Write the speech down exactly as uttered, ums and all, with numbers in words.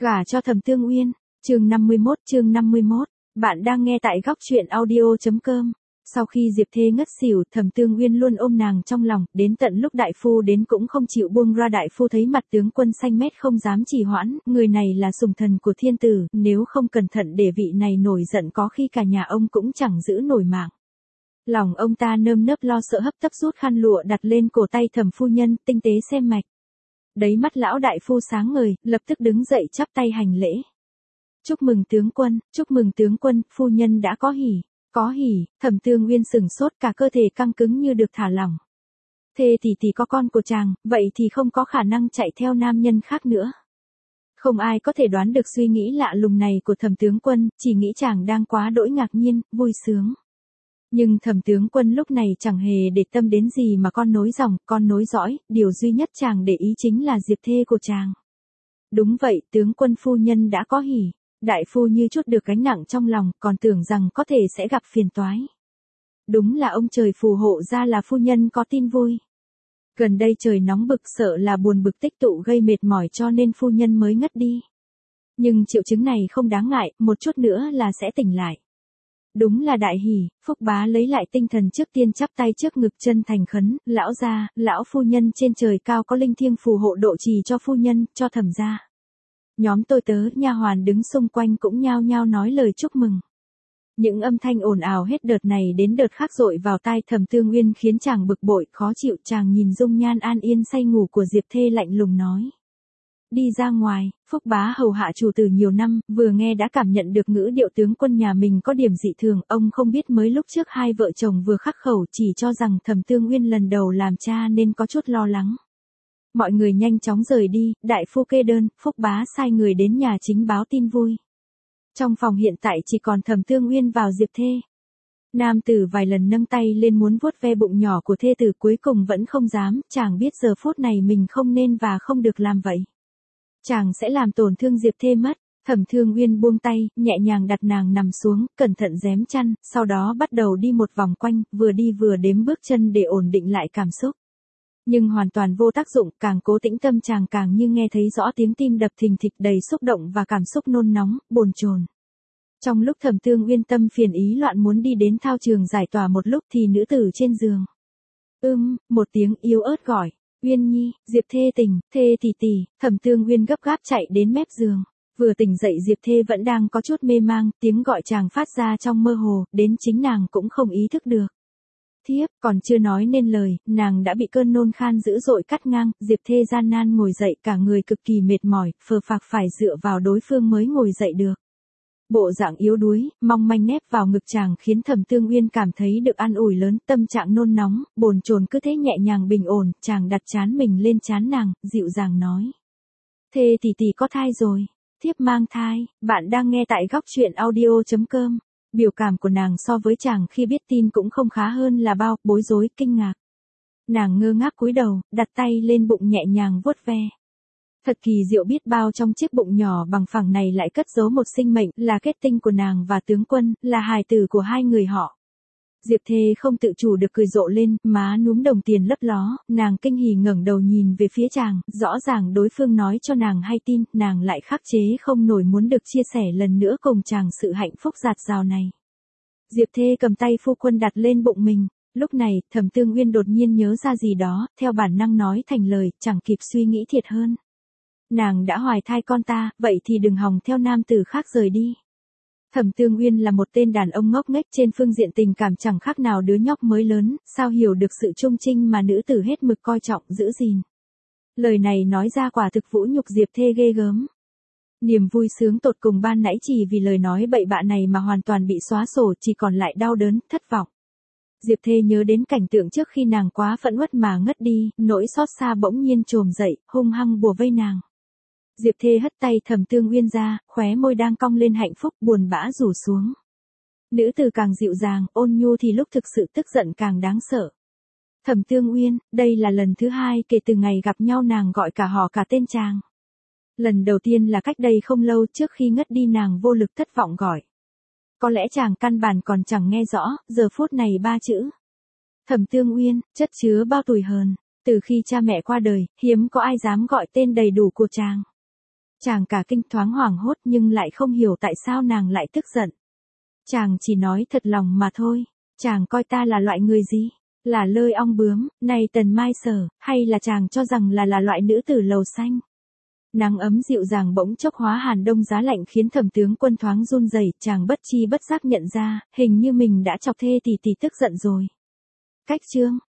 Gả cho Thẩm Tương Uyên, chương năm mươi mốt, chương năm mươi mốt, bạn đang nghe tại góc truyện audio.com. Sau khi Diệp Thê ngất xỉu, Thẩm Tương Uyên luôn ôm nàng trong lòng, đến tận lúc đại phu đến cũng không chịu buông ra. Đại phu thấy mặt tướng quân xanh mét không dám trì hoãn, người này là sủng thần của thiên tử, nếu không cẩn thận để vị này nổi giận có khi cả nhà ông cũng chẳng giữ nổi mạng. Lòng ông ta nơm nớp lo sợ, hấp tấp rút khăn lụa đặt lên cổ tay Thẩm phu nhân, tinh tế xem mạch. Đấy mắt lão đại phu sáng ngời, lập tức đứng dậy chắp tay hành lễ. Chúc mừng tướng quân, chúc mừng tướng quân, phu nhân đã có hỉ, có hỉ. Thẩm Tương Uyên sửng sốt, cả cơ thể căng cứng như được thả lỏng. Thê tỷ tỷ có con của chàng, vậy thì không có khả năng chạy theo nam nhân khác nữa. Không ai có thể đoán được suy nghĩ lạ lùng này của Thẩm tướng quân, chỉ nghĩ chàng đang quá đỗi ngạc nhiên, vui sướng. Nhưng Thẩm tướng quân lúc này chẳng hề để tâm đến gì mà con nối dòng, con nối dõi, điều duy nhất chàng để ý chính là Diệp Thê của chàng. Đúng vậy, tướng quân phu nhân đã có hỉ. Đại phu như chút được gánh nặng trong lòng, còn tưởng rằng có thể sẽ gặp phiền toái. Đúng là ông trời phù hộ ra là phu nhân có tin vui. Gần đây trời nóng bực, sợ là buồn bực tích tụ gây mệt mỏi cho nên phu nhân mới ngất đi. Nhưng triệu chứng này không đáng ngại, một chút nữa là sẽ tỉnh lại. Đúng là đại hỉ. Phúc bá lấy lại tinh thần, trước tiên chắp tay trước ngực chân thành khấn, lão gia, lão phu nhân trên trời cao có linh thiêng phù hộ độ trì cho phu nhân, cho Thẩm gia. Nhóm tôi tớ, nha hoàn đứng xung quanh cũng nhao nhao nói lời chúc mừng. Những âm thanh ồn ào hết đợt này đến đợt khác dội vào tai Thẩm Tương Uyên khiến chàng bực bội, khó chịu. Chàng nhìn dung nhan an yên say ngủ của Diệp Thê lạnh lùng nói. Đi ra ngoài. Phúc bá hầu hạ chủ tử nhiều năm, vừa nghe đã cảm nhận được ngữ điệu tướng quân nhà mình có điểm dị thường. Ông không biết mới lúc trước hai vợ chồng vừa khắc khẩu, chỉ cho rằng Thẩm Tương Uyên lần đầu làm cha nên có chút lo lắng. Mọi người nhanh chóng rời đi, đại phu kê đơn, Phúc bá sai người đến nhà chính báo tin vui. Trong phòng hiện tại chỉ còn Thẩm Tương Uyên vào Diệp Thê. Nam tử vài lần nâng tay lên muốn vuốt ve bụng nhỏ của thê tử, cuối cùng vẫn không dám, chàng biết giờ phút này mình không nên và không được làm vậy. Chàng sẽ làm tổn thương Diệp Thê mất. Thẩm Tương Uyên buông tay, nhẹ nhàng đặt nàng nằm xuống, cẩn thận rém chăn, sau đó bắt đầu đi một vòng quanh, vừa đi vừa đếm bước chân để ổn định lại cảm xúc. Nhưng hoàn toàn vô tác dụng, càng cố tĩnh tâm chàng càng như nghe thấy rõ tiếng tim đập thình thịch đầy xúc động và cảm xúc nôn nóng, bồn chồn. Trong lúc Thẩm Tương Uyên tâm phiền ý loạn muốn đi đến thao trường giải tỏa một lúc thì nữ tử trên giường. Ưm, một tiếng yếu ớt gọi. Uyên nhi, Diệp Thê tỉnh, Thê tỷ tỷ. Thẩm Tương Uyên gấp gáp chạy đến mép giường. Vừa tỉnh dậy Diệp Thê vẫn đang có chút mê mang, tiếng gọi chàng phát ra trong mơ hồ, đến chính nàng cũng không ý thức được. Thiếp, còn chưa nói nên lời, nàng đã bị cơn nôn khan dữ dội cắt ngang. Diệp Thê gian nan ngồi dậy, cả người cực kỳ mệt mỏi, phờ phạc phải dựa vào đối phương mới ngồi dậy được. Bộ dạng yếu đuối, mong manh nép vào ngực chàng khiến Thẩm Tương Uyên cảm thấy được an ủi lớn, tâm trạng nôn nóng, bồn chồn cứ thế nhẹ nhàng bình ổn. Chàng đặt trán mình lên trán nàng, dịu dàng nói. Thê tỷ tỷ có thai rồi, thiếp mang thai. Bạn đang nghe tại góc truyện audio.com. Biểu cảm của nàng so với chàng khi biết tin cũng không khá hơn là bao, bối rối, kinh ngạc. Nàng ngơ ngác cúi đầu, đặt tay lên bụng nhẹ nhàng vuốt ve. Thật kỳ diệu biết bao, trong chiếc bụng nhỏ bằng phẳng này lại cất giấu một sinh mệnh, là kết tinh của nàng và tướng quân, là hài tử của hai người họ. Diệp Thê không tự chủ được cười rộ lên, má núm đồng tiền lấp ló, nàng kinh hỉ ngẩng đầu nhìn về phía chàng, rõ ràng đối phương nói cho nàng hay tin, nàng lại khắc chế không nổi muốn được chia sẻ lần nữa cùng chàng sự hạnh phúc dạt dào này. Diệp Thê cầm tay phu quân đặt lên bụng mình, lúc này, Thẩm Tương Uyên đột nhiên nhớ ra gì đó, theo bản năng nói thành lời, chẳng kịp suy nghĩ thiệt hơn. Nàng đã hoài thai con ta, vậy thì đừng hòng theo nam tử khác rời đi. Thẩm Tương Uyên là một tên đàn ông ngốc nghếch, trên phương diện tình cảm chẳng khác nào đứa nhóc mới lớn, sao hiểu được sự trung trinh mà nữ tử hết mực coi trọng, giữ gìn. Lời này nói ra quả thực vũ nhục Diệp Thê ghê gớm. Niềm vui sướng tột cùng ban nãy chỉ vì lời nói bậy bạ này mà hoàn toàn bị xóa sổ, chỉ còn lại đau đớn, thất vọng. Diệp Thê nhớ đến cảnh tượng trước khi nàng quá phẫn uất mà ngất đi, nỗi xót xa bỗng nhiên trồm dậy, hung hăng bùa vây nàng. Diệp Thê hất tay Thẩm Tương Uyên ra, khóe môi đang cong lên hạnh phúc, buồn bã rủ xuống. Nữ tử càng dịu dàng, ôn nhu thì lúc thực sự tức giận càng đáng sợ. Thẩm Tương Uyên, đây là lần thứ hai kể từ ngày gặp nhau nàng gọi cả họ cả tên chàng. Lần đầu tiên là cách đây không lâu, trước khi ngất đi nàng vô lực thất vọng gọi. Có lẽ chàng căn bản còn chẳng nghe rõ, giờ phút này ba chữ. Thẩm Tương Uyên, chất chứa bao tủi hờn. Từ khi cha mẹ qua đời, hiếm có ai dám gọi tên đầy đủ của chàng. Chàng cả kinh thoáng hoảng hốt nhưng lại không hiểu tại sao nàng lại tức giận. Chàng chỉ nói thật lòng mà thôi, chàng coi ta là loại người gì? Là lơi ong bướm, này Tần Mai Sở, hay là chàng cho rằng là là loại nữ tử lầu xanh? Nắng ấm dịu dàng bỗng chốc hóa hàn đông giá lạnh khiến Thẩm tướng quân thoáng run rẩy, chàng bất chi bất giác nhận ra, hình như mình đã chọc thê tỷ tỷ tức giận rồi. Cách chương